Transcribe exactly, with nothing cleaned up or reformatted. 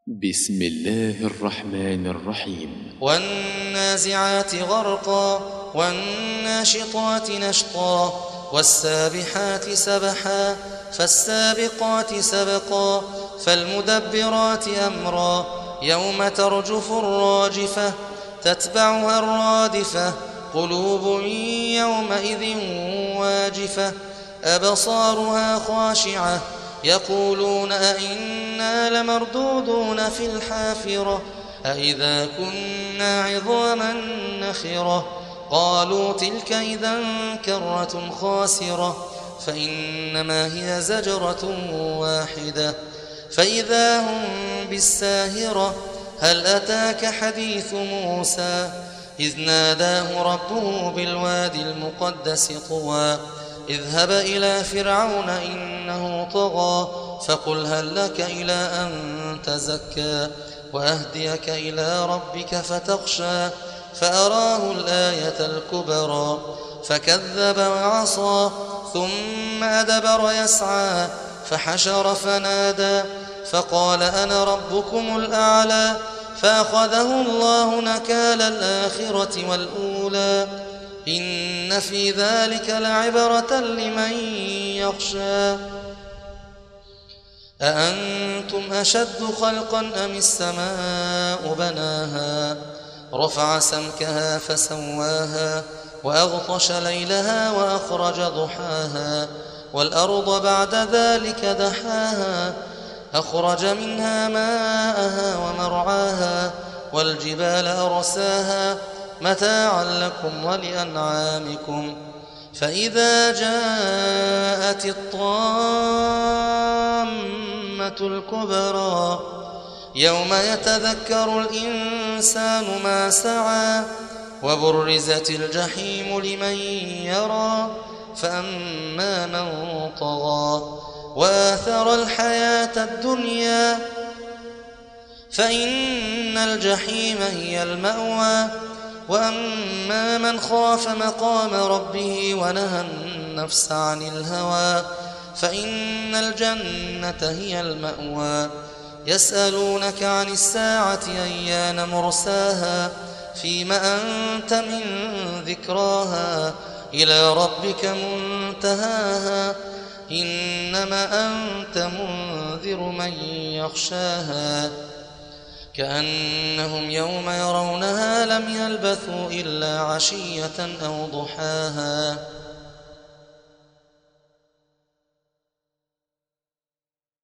بسم الله الرحمن الرحيم. والنازعات غرقا والناشطات نشطا والسابحات سبحا فالسابقات سبقا فالمدبرات أمرا يوم ترجف الراجفة تتبعها الرادفة قلوب يومئذ واجفة أبصارها خاشعة يقولون أئنا لمردودون في الحافرة أئذا كنا عظاما نخرة قالوا تلك إذا كرة خاسرة فإنما هي زجرة واحدة فإذا هم بالساهرة هل أتاك حديث موسى إذ ناداه ربه بالوادي المقدس طوى اذهب إلى فرعون إنه طغى فقل هل لك إلى أن تزكى وأهديك إلى ربك فتخشى فأراه الآية الكبرى فكذب وعصى ثم أدبر يسعى فحشر فنادى فقال أنا ربكم الأعلى فأخذه الله نكال الآخرة والأولى إن في ذلك لعبرة لمن يخشى أأنتم أشد خلقا أم السماء بناها رفع سمكها فسواها وأغطش ليلها وأخرج ضحاها والأرض بعد ذلك دحاها أخرج منها ماءها ومرعاها والجبال أرساها متاعا لكم ولأنعامكم فإذا جاءت الطامة الكبرى يوم يتذكر الإنسان ما سعى وبرزت الجحيم لمن يرى فأما من طغى وآثر الحياة الدنيا فإن الجحيم هي المأوى وأما من خاف مقام ربه ونهى النفس عن الهوى فإن الجنة هي المأوى يسألونك عن الساعة أيان مرساها فيم أنت من ذكراها إلى ربك منتهاها إنما أنت منذر من يخشاها كأنهم يوم يرونها لم يلبثوا إلا عشية أو ضحاها.